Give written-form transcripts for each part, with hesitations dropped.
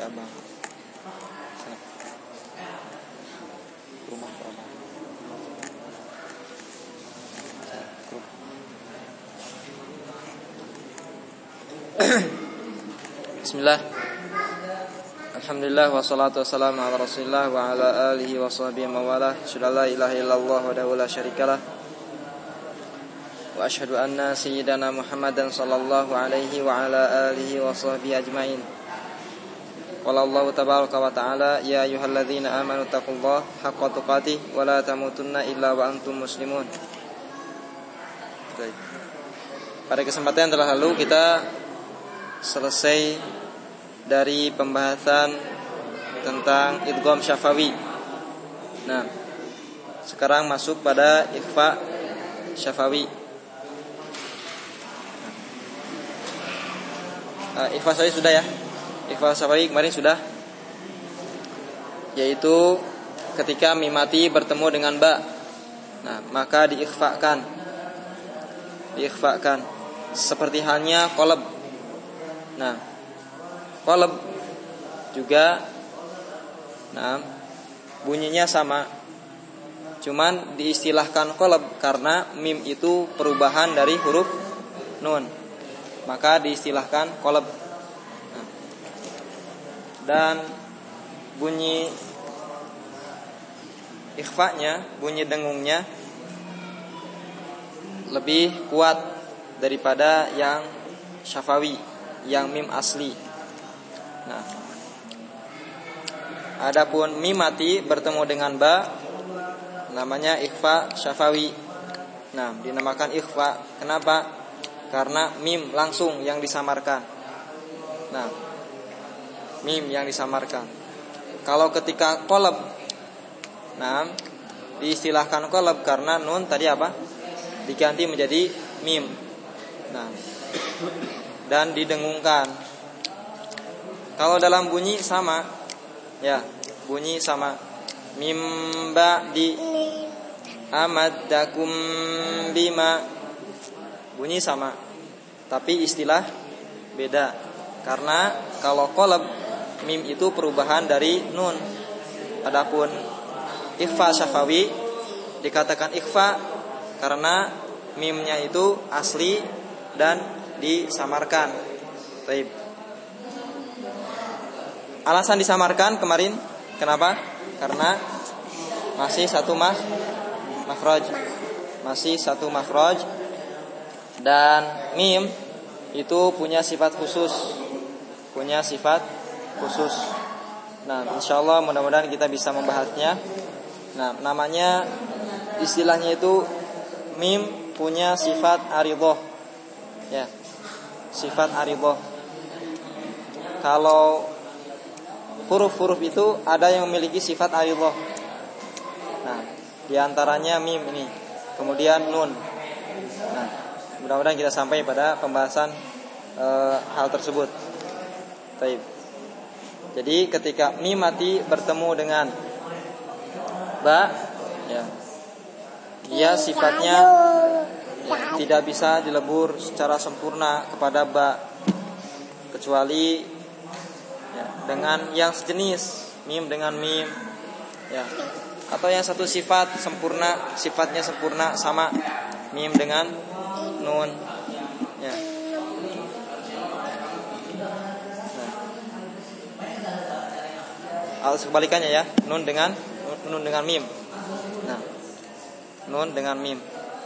Abang. Rumah Abang. Bismillah. Alhamdulillah wassalatu wassalamu ala Rasulillah wa ala alihi wa sahbihi mawalah. Asyhadu an la ilaha illallah wahdahu la syarikalah. Wa asyhadu anna sayyidana Muhammadan sallallahu alaihi wa ala alihi wa sahbihi ajmain. Qala Allah tabaraka wa ta'ala, ya ayyuhalladzina amanu taqullaha haqqa tuqatih wa la tamutunna illa wa antum muslimun. Pada kesempatan yang telah lalu kita selesai dari pembahasan tentang idgham syafawi. Nah, sekarang masuk pada ikhfa syafawi. Ikhfa syafawi sudah ya. Ikhfa syafawi kemarin sudah, yaitu ketika mim mati bertemu dengan ba. Nah, maka diikhfakan seperti halnya qalb. Nah, qalb juga bunyinya sama, cuman diistilahkan qalb karena mim itu perubahan dari huruf nun, maka diistilahkan qalb. Dan bunyi ikhfanya, bunyi dengungnya lebih kuat daripada yang syafawi, yang mim asli. Nah, adapun mim mati bertemu dengan ba namanya ikhfa syafawi. Nah, dinamakan ikhfa. Kenapa? Karena mim langsung yang disamarkan. Nah, mim yang disamarkan. Kalau ketika qalb, nah, diistilahkan qalb karena nun tadi apa? Diganti menjadi mim. Nah, dan didengungkan. Kalau dalam bunyi sama, ya, bunyi sama. Mim ba'di amaddakum bima, bunyi sama, tapi istilah beda. Karena kalau qalb, mim itu perubahan dari nun. Adapun ikhfa syafawi dikatakan ikhfa karena mimnya itu asli dan disamarkan. Baik. Alasan disamarkan kemarin kenapa? Karena masih satu makhraj. Masih satu makhraj, dan mim itu punya sifat khusus. Nah, insyaallah mudah-mudahan kita bisa membahasnya. Nah, namanya, istilahnya itu mim punya sifat aridhah. Ya, sifat aridhah. Kalau huruf-huruf itu ada yang memiliki sifat aridhah. Nah, diantaranya mim ini, kemudian nun. Nah, mudah-mudahan kita sampai pada pembahasan hal tersebut. Baik. Jadi ketika mim mati bertemu dengan ba, ya, dia sifatnya tidak bisa dilebur secara sempurna kepada ba, kecuali ya, dengan yang sejenis, mim dengan mim, ya, atau yang satu sifat sempurna, sifatnya sempurna sama mim dengan nun, ya. Atau sebalikannya ya, nun dengan mim. Nah, nun dengan mim.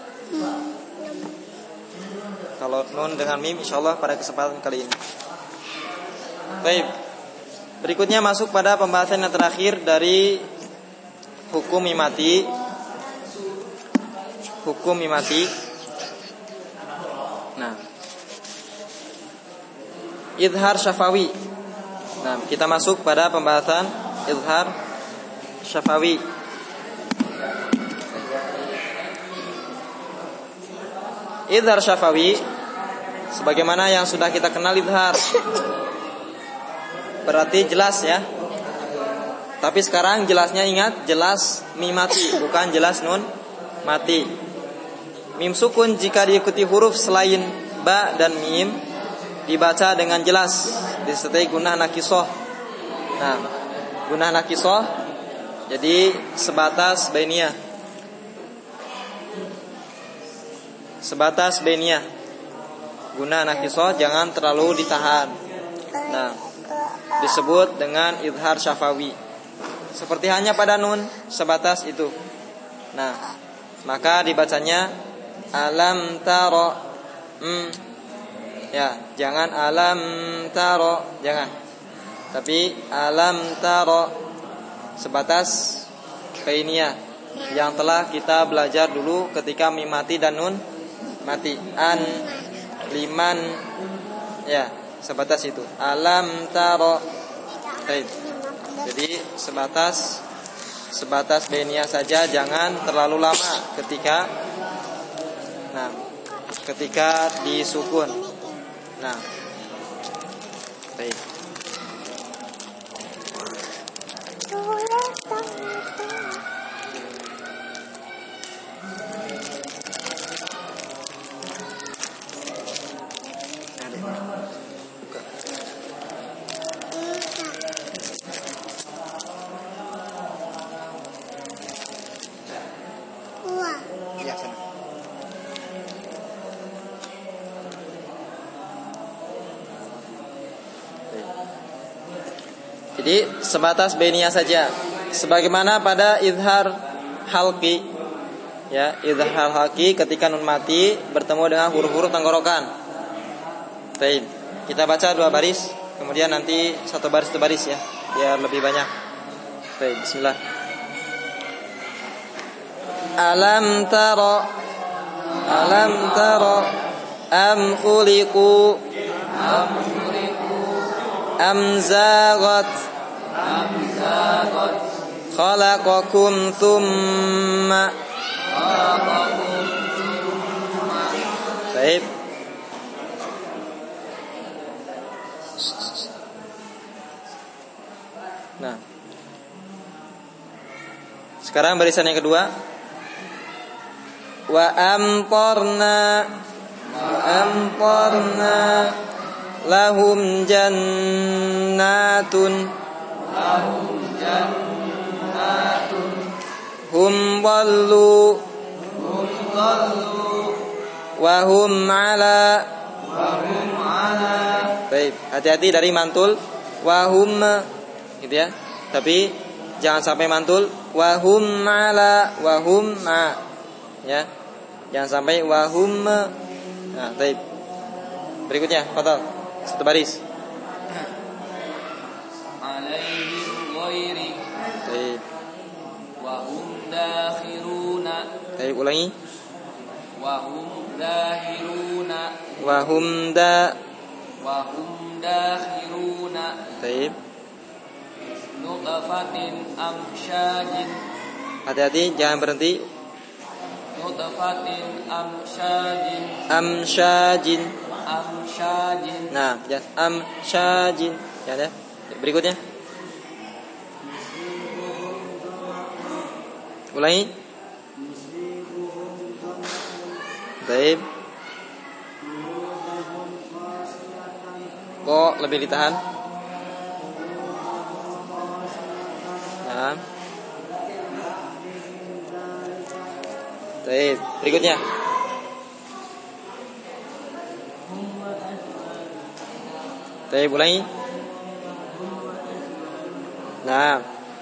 Kalau nun dengan mim, insyaallah pada kesempatan kali ini. Baik. Berikutnya masuk pada pembahasan yang terakhir dari hukum mim mati. Hukum mim mati. Nah, idhar syafawi. Nah, kita masuk pada pembahasan idhar syafawi. Idhar syafawi, sebagaimana yang sudah kita kenal idhar, berarti jelas ya. Tapi sekarang jelasnya, ingat, jelas mim mati, bukan jelas nun mati. Mim sukun jika diikuti huruf selain ba dan mim dibaca dengan jelas disertai guna nakisah. Nah, gunah nakisah jadi sebatas bainiyah. Sebatas bainiyah. Gunah nakisah jangan terlalu ditahan. Nah, disebut dengan idhar syafawi. Seperti hanya pada nun, sebatas itu. Nah, maka dibacanya alam taro. Ya, jangan alam taro, jangan. Tapi alam taro, sebatas bainiyah yang telah kita belajar dulu ketika mim mati dan nun mati. An, liman, ya, sebatas itu. Alam taro. Baik. Jadi sebatas bainiyah saja, jangan terlalu lama ketika disukun. Nah, baik. Jadi sebatas bainiyah saja, sebagaimana pada izhar halqi. Ya, izhar halqi ketika nun mati bertemu dengan huruf-huruf tenggorokan. Baik, kita baca 2 baris, kemudian nanti 1 baris ya, biar lebih banyak. Baik, bismillah. Alam tara am khuliqu am zaghat khalaqakum thumma. Baik. Nah, sekarang barisan yang kedua. Wa amtarna lahum jannatun hum dhallu wa hum ala. Baik, hati-hati dari mantul wa hum gitu ya. Tapi jangan sampai mantul wa hum ala wa hum ma. Ya. Jangan sampai wa hum. Nah, baik. Berikutnya, fadhal. 1 baris. Alaihim ghairi. Baik. Wa hum dakhiruna. Baik, ulangi. Wa hum dahiruna. Wa hum dakhiruna. Baik. Nutfatin amsyajin. Hati-hati jangan berhenti. Nutfatin amsyajin. Nah, ya amsyajin. Ya. Berikutnya. Ulangi. Baik. Kok lebih ditahan? Nah. Baik, berikutnya. Baik, ulangi. Nah.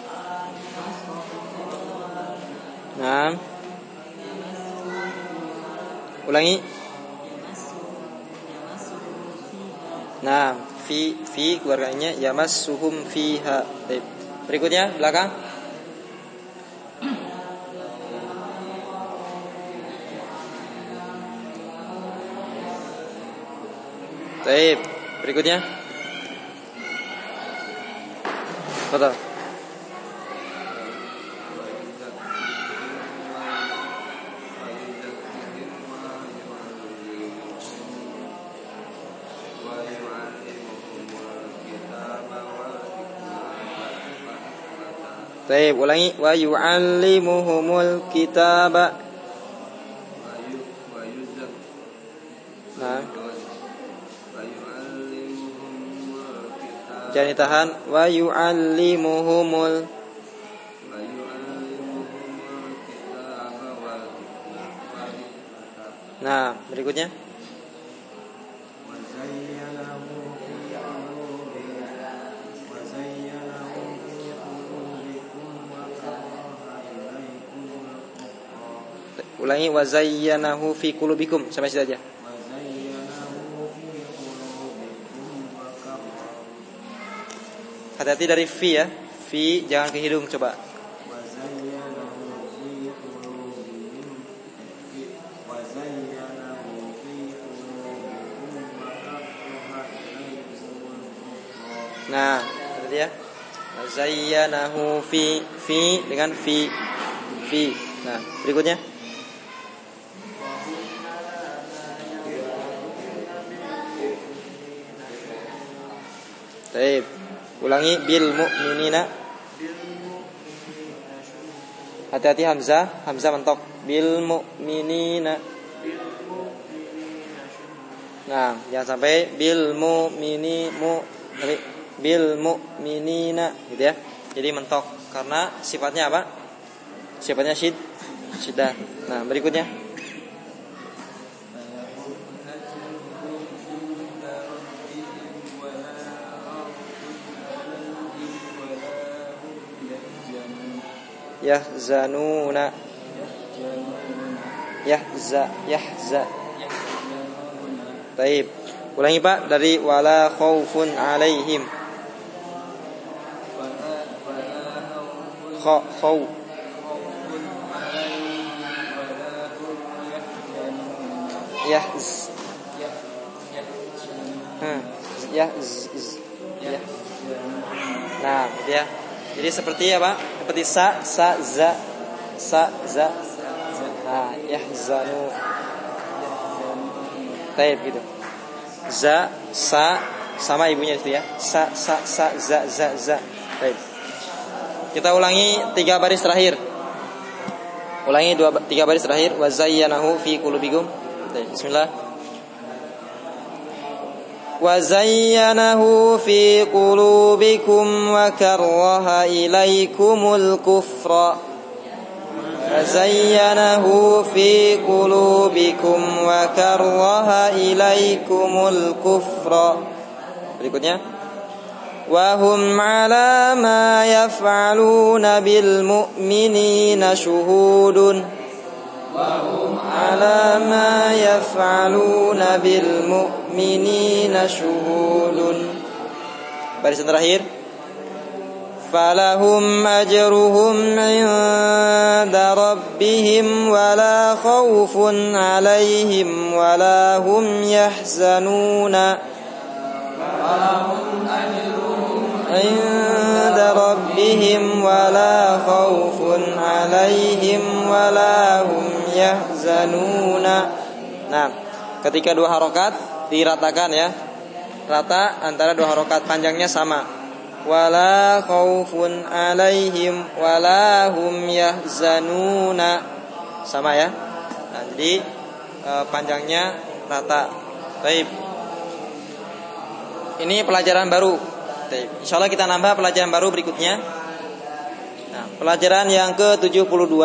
Ulangi. Nah, fi keluarganya yamassuhum fiha. Baik. Berikutnya belakang. Baik, berikutnya. Betul. Baik, ulangi. Wa yu'allimuhumul kitaba. Nah. Jangan ditahan. Wa yu'allimuhumul. Nah, berikutnya. Ulangi, wa zayyanahu fi qulubikum, sampai situ aja. Hati-hati dari fi ya. Fi jangan ke hidung, coba. Nah, hati-hati ya. Wa zayyanahu fi dengan fi. Nah, berikutnya. Baik. Ulangi, bil mu'minina. Hati-hati hamzah mentok. Bil mu'minina. Nah, jangan sampai bil mu'minina gitu ya. Jadi mentok karena sifatnya apa? Sifatnya syiddah. Nah, berikutnya. Yahzanuna. Yahza. Baik. Ulangi Pak dari wala khaufun alaihim. Khaw. Yahz. Nah, gitu ya. Jadi seperti apa? Seperti sa, za. Nah, yahzanu. Baik gitu. Za, sa sama ibunya itu ya. Sa, za. Baik. Kita ulangi 3 baris terakhir. Ulangi 3 baris terakhir. Wa zayyanahu fi qulubikum. Baik, bismillah. Wa zayyanahu fi qulubikum wa karraha ilaikumul kufra. Wa zayyanahu fi qulubikum wa karraha ilaikumul kufra. Berikutnya. Wa hum 'ala ma yaf'aluna bil mu'minina syuhudun. Ala ma yaf'aluna bil mu'minina syuhudun. Barisan terakhir. Falahum ajruhum 'inda rabbihim wala khaufun 'alaihim wala hum yahzanuna. Falahum ajruhum 'inda rabbihim wala khaufun 'alaihim wala hum yahzanuna. Nah, ketika 2 harokat diratakan ya. Rata antara 2 harokat, panjangnya sama. Wala khaufun 'alaihim wala hum yahzanuna. Sama ya. Nah, jadi panjangnya rata. Baik. Ini pelajaran baru. Baik. Insyaallah kita nambah pelajaran baru berikutnya. Nah, pelajaran yang ke-72.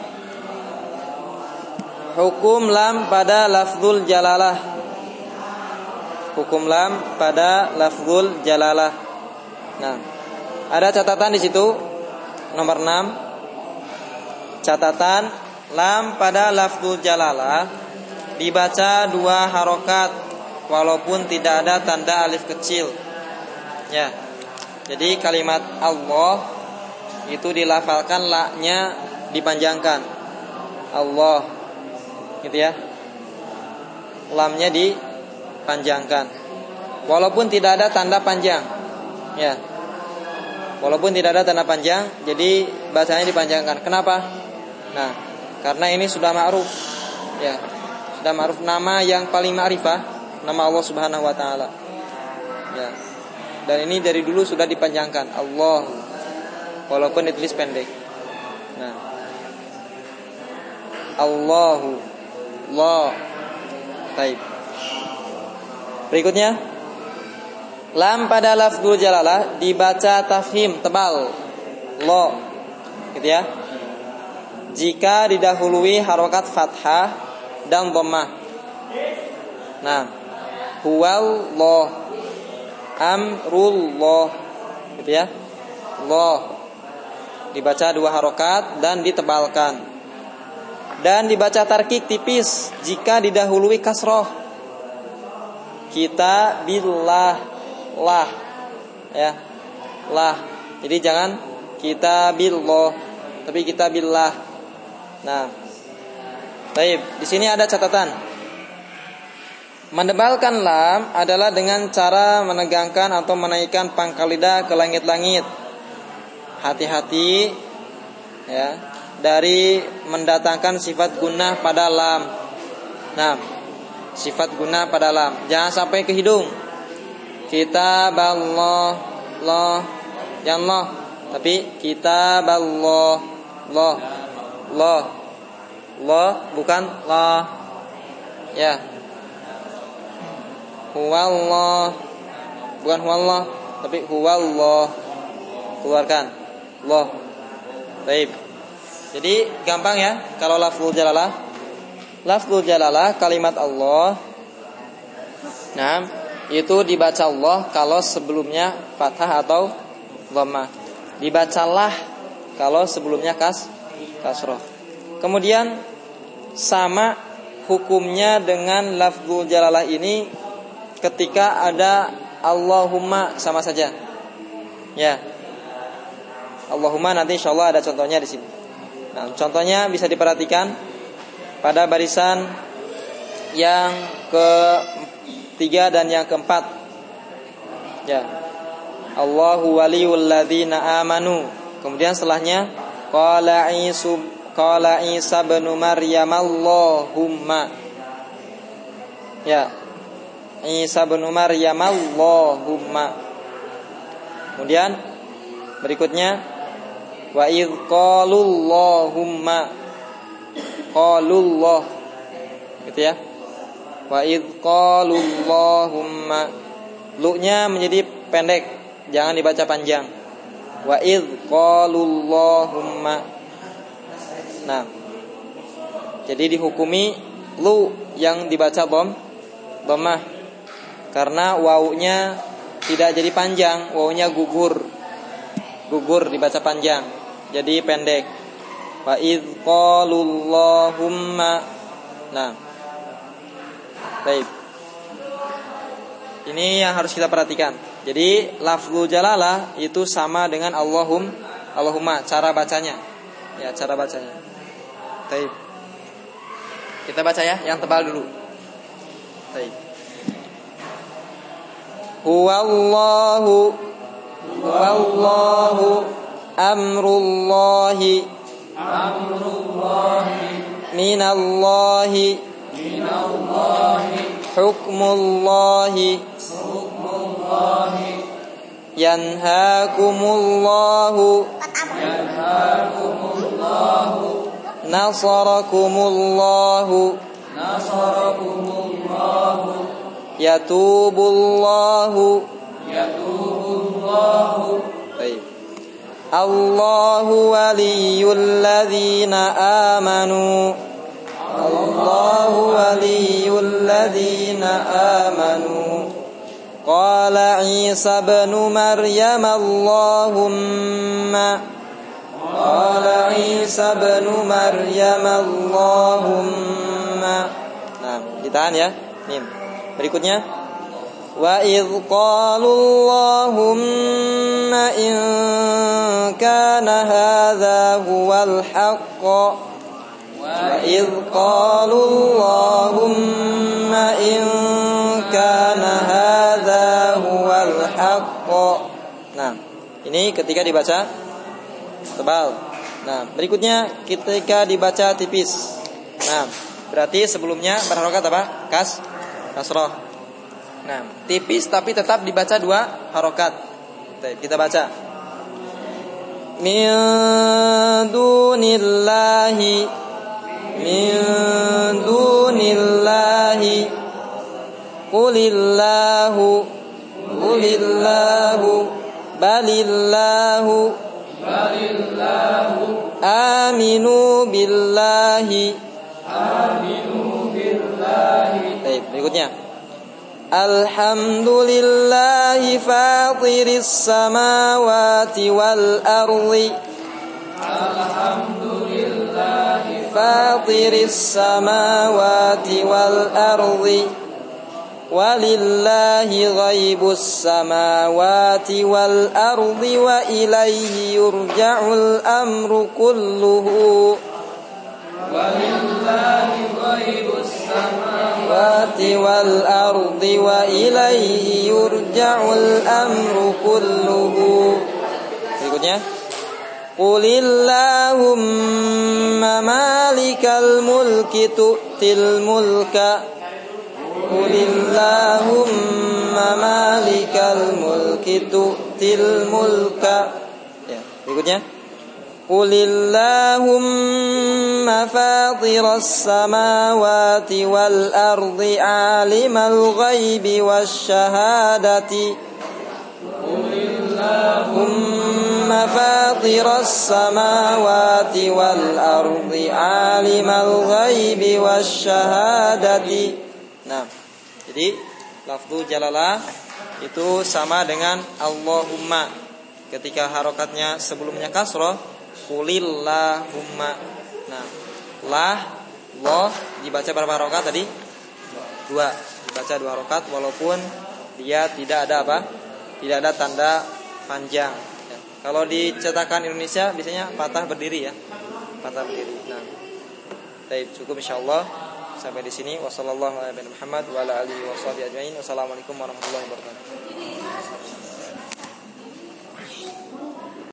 Hukum lam pada lafzul jalalah. Hukum lam pada lafzul jalalah. Nah, ada catatan di situ nomor 6. Catatan lam pada lafzul jalalah dibaca 2 harokat walaupun tidak ada tanda alif kecil. Ya. Jadi kalimat Allah itu dilafalkan la-nya dipanjangkan. Allah. Gitu ya. Lamnya dipanjangkan. Walaupun tidak ada tanda panjang. Ya. Walaupun tidak ada tanda panjang, jadi bacanya dipanjangkan. Kenapa? Nah, karena ini sudah ma'ruf. Ya. Sudah ma'ruf, nama yang paling ma'rifah, nama Allah Subhanahu wa taala. Ya. Dan ini dari dulu sudah dipanjangkan, Allah. Walaupun ditulis pendek. Nah. Allahu. Allah. Baik. Berikutnya Lam pada lafzul jalalah dibaca tafhim tebal, lo, gitu ya. Jika didahului harokat fathah dan dhammah. Nah, huwallah, amrullah, gitu ya. Lo dibaca 2 harokat dan ditebalkan. Dan dibaca tarkik tipis jika didahului kasroh. Kita billah, lah, ya, lah. Jadi jangan kita billah, tapi kita billah. Nah, baik. Di sini ada catatan. Mendebalkan lam adalah dengan cara menegangkan atau menaikkan pangkal lidah ke langit-langit. Hati-hati, ya, dari mendatangkan sifat gunnah pada lam. Nah, sifat gunnah pada lam. Jangan sampai ke hidung. Kitaballah, Allah, ya Allah. Tapi kitaballah, Allah, Allah, Allah, bukan la. Ya. Huwallah, bukan huwallah, tapi huwallah. Keluarkan. Allah. Baik. Jadi gampang ya kalau lafzul jalalah. Lafzul jalalah kalimat Allah. Nah, itu dibaca Allah kalau sebelumnya fathah atau dhammah. Dibacalah kalau sebelumnya kasroh. Kemudian sama hukumnya dengan lafzul jalalah ini ketika ada Allahumma, sama saja. Ya. Allahumma nanti insyaallah ada contohnya di sini. Nah, contohnya bisa diperhatikan pada barisan yang ke-3 dan yang ke-4. Ya. Allahu waliyul ladzina amanu. Kemudian setelahnya qala Isa bin Maryam Allahumma. Ya. Isa bin Maryam Allahumma. Kemudian berikutnya wa idz qalullahumma, qalullah, gitu ya. Wa idz qalullahumma, lu-nya menjadi pendek, jangan dibaca panjang. Wa idz qalullahumma. Nah, jadi dihukumi lu yang dibaca dhammah karena wawunya tidak jadi panjang, wawunya gugur dibaca panjang, jadi pendek. Wa idz qalullahumma. Nah, baik. Ini yang harus kita perhatikan. Jadi lafzul jalalah itu sama dengan Allahumma cara bacanya. Ya, cara bacanya. Baik. Kita baca ya yang tebal dulu. Baik. Huwallahu amrullahi minallahi hukmullahi yanhaakumullahu nasarakumullahu yatubullahu. Baik. Allahu waliyul ladzina amanu. Allahu waliyul ladzina amanu. Qala Isa bin Maryam Allahumma. Qala Isa bin Maryam Allahumma. Nah, ditahan ya. Nih. Berikutnya wa idz qalullahumma in kana hadza huwal haqq. Wa idz qalullahumma in kana hadza huwal haqq. Nah, ini ketika dibaca tebal. Nah, berikutnya ketika dibaca tipis. Nah, berarti sebelumnya berharokat apa? Kasroh. Nah, tipis tapi tetap dibaca 2 harokat. Kita baca. Min dunillahi qulillahu Qulillahu balillahu aminu billahi. Baik, berikutnya. Alhamdulillahi fatiris samawati wal ardi. Fatiris samawati wal ardi. Walillahi ghaibus samawati wal ardi wa ilaihi yurja'ul amru kulluhu. Walillahi ghaibus samawati wal ardi wa ilaihi yurja'ul amru kulluhu. Berikutnya. Qulillahumma malikal mulki tu'til mulka. Qulillahumma malikal mulki tu'til mulka. Ya, berikutnya. Qulillahumma fatiras samawati wal ardi alimal ghaibi wasyahadati. Qulillahumma fatiras samawati wal ardi alimal ghaibi wasyahadati. Nah, jadi lafzu jalalah itu sama dengan Allahumma. Ketika harokatnya sebelumnya kasroh, qulillahumma. Nah, Allah dibaca berapa harokat tadi? 2. Dibaca 2 harokat walaupun dia tidak ada apa? Tidak ada tanda panjang. Ya. Kalau di cetakan Indonesia biasanya patah berdiri ya. Patah berdiri. Nah, baik, cukup insyaallah. Sampai di sini. Wassalamualaikum warahmatullahi wabarakatuh. Wassalamualaikum warahmatullahi wabarakatuh.